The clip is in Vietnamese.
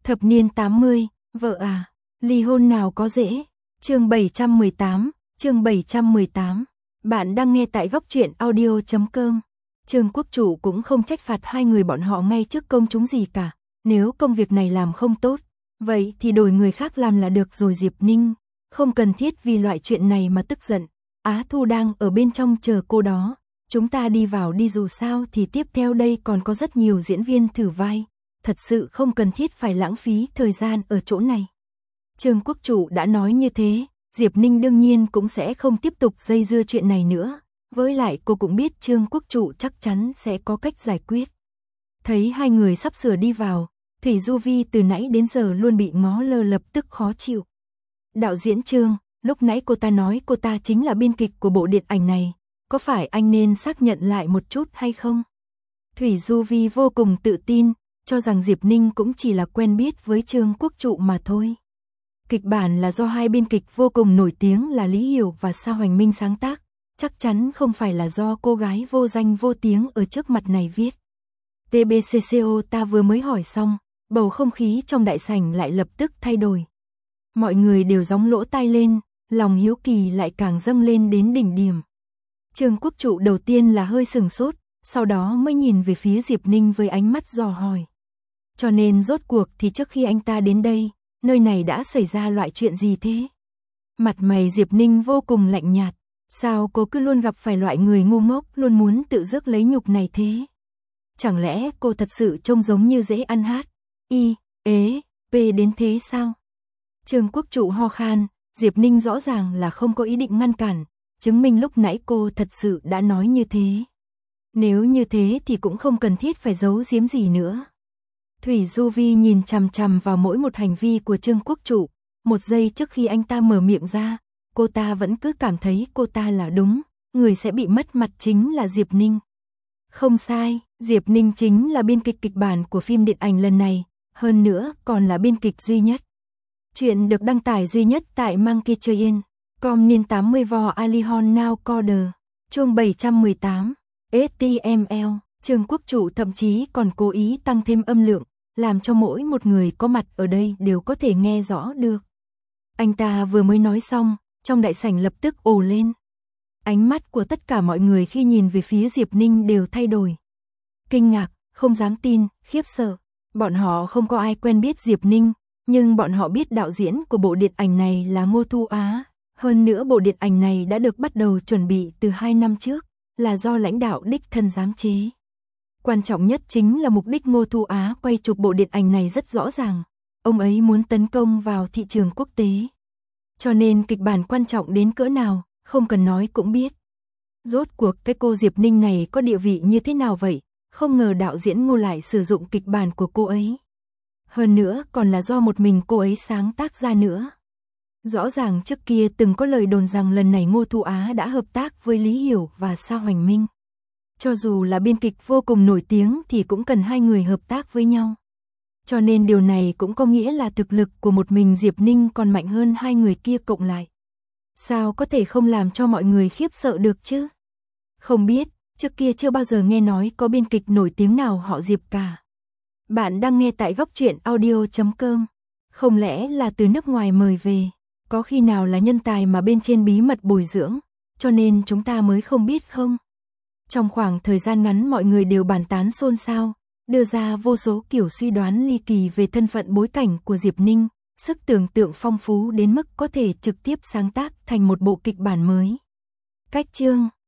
Thập niên 80, vợ à, ly hôn nào có dễ. Chương 718, chương 718. Bạn đang nghe tại góc truyện audio.com. Trương Quốc Chủ cũng không trách phạt hai người bọn họ ngay trước công chúng gì cả. Nếu công việc này làm không tốt, vậy thì đổi người khác làm là được rồi Diệp Ninh. Không cần thiết vì loại chuyện này mà tức giận. Á Thu đang ở bên trong chờ cô đó. Chúng ta đi vào đi, dù sao thì tiếp theo đây còn có rất nhiều diễn viên thử vai. Thật sự không cần thiết phải lãng phí thời gian ở chỗ này. Trương Quốc Chủ đã nói như thế, Diệp Ninh đương nhiên cũng sẽ không tiếp tục dây dưa chuyện này nữa. Với lại cô cũng biết Trương Quốc Chủ chắc chắn sẽ có cách giải quyết. Thấy hai người sắp sửa đi vào, Thủy Du Vi từ nãy đến giờ luôn bị ngó lơ lập tức khó chịu. Đạo diễn Trương, lúc nãy cô ta nói cô ta chính là biên kịch của bộ điện ảnh này. Có phải anh nên xác nhận lại một chút hay không? Thủy Du Vi vô cùng tự tin, cho rằng Diệp Ninh cũng chỉ là quen biết với Trương Quốc Trụ mà thôi. Kịch bản là do hai biên kịch vô cùng nổi tiếng là Lý Hiểu và Sa Hoành Minh sáng tác, chắc chắn không phải là do cô gái vô danh vô tiếng ở trước mặt này viết. TBCCO ta vừa mới hỏi xong, bầu không khí trong đại sảnh lại lập tức thay đổi. Mọi người đều gióng lỗ tai lên, lòng hiếu kỳ lại càng dâng lên đến đỉnh điểm. Trương Quốc Trụ đầu tiên là hơi sừng sốt, sau đó mới nhìn về phía Diệp Ninh với ánh mắt dò hỏi. Cho nên rốt cuộc thì trước khi anh ta đến đây, nơi này đã xảy ra loại chuyện gì thế? Mặt mày Diệp Ninh vô cùng lạnh nhạt, sao cô cứ luôn gặp phải loại người ngu ngốc luôn muốn tự rước lấy nhục này thế? Chẳng lẽ cô thật sự trông giống như dễ ăn hát, y, ế, p đến thế sao? Trương Quốc Trụ ho khan, Diệp Ninh rõ ràng là không có ý định ngăn cản, chứng minh lúc nãy cô thật sự đã nói như thế. Nếu như thế thì cũng không cần thiết phải giấu giếm gì nữa. Thủy Du Vi nhìn chằm chằm vào mỗi một hành vi của Trương Quốc Trụ, một giây trước khi anh ta mở miệng ra, cô ta vẫn cứ cảm thấy cô ta là đúng, người sẽ bị mất mặt chính là Diệp Ninh. Không sai, Diệp Ninh chính là biên kịch kịch bản của phim điện ảnh lần này, hơn nữa còn là biên kịch duy nhất. Chuyện được đăng tải duy nhất tại Monkey Train, com niên 80 vò Alihon Now Coder, chương 718, HTML. Trương Quốc Trụ thậm chí còn cố ý tăng thêm âm lượng, làm cho mỗi một người có mặt ở đây đều có thể nghe rõ được. Anh ta vừa mới nói xong, trong đại sảnh lập tức ồ lên. Ánh mắt của tất cả mọi người khi nhìn về phía Diệp Ninh đều thay đổi. Kinh ngạc, không dám tin, khiếp sợ. Bọn họ không có ai quen biết Diệp Ninh, nhưng bọn họ biết đạo diễn của bộ điện ảnh này là Ngô Thu Á. Hơn nữa bộ điện ảnh này đã được bắt đầu chuẩn bị từ 2 năm trước, là do lãnh đạo đích thân giám chế. Quan trọng nhất chính là mục đích Ngô Thu Á quay chụp bộ điện ảnh này rất rõ ràng. Ông ấy muốn tấn công vào thị trường quốc tế. Cho nên kịch bản quan trọng đến cỡ nào, không cần nói cũng biết. Rốt cuộc cái cô Diệp Ninh này có địa vị như thế nào vậy? Không ngờ đạo diễn Ngô lại sử dụng kịch bản của cô ấy. Hơn nữa còn là do một mình cô ấy sáng tác ra nữa. Rõ ràng trước kia từng có lời đồn rằng lần này Ngô Thu Á đã hợp tác với Lý Hiểu và Sa Hoành Minh. Cho dù là biên kịch vô cùng nổi tiếng thì cũng cần hai người hợp tác với nhau. Cho nên điều này cũng có nghĩa là thực lực của một mình Diệp Ninh còn mạnh hơn hai người kia cộng lại. Sao có thể không làm cho mọi người khiếp sợ được chứ? Không biết, trước kia chưa bao giờ nghe nói có biên kịch nổi tiếng nào họ Diệp cả. Bạn đang nghe tại góc truyện audio.com. Không lẽ là từ nước ngoài mời về? Có khi nào là nhân tài mà bên trên bí mật bồi dưỡng, cho nên chúng ta mới không biết không? Trong khoảng thời gian ngắn mọi người đều bàn tán xôn xao, đưa ra vô số kiểu suy đoán ly kỳ về thân phận bối cảnh của Diệp Ninh, sức tưởng tượng phong phú đến mức có thể trực tiếp sáng tác thành một bộ kịch bản mới. Cách chương,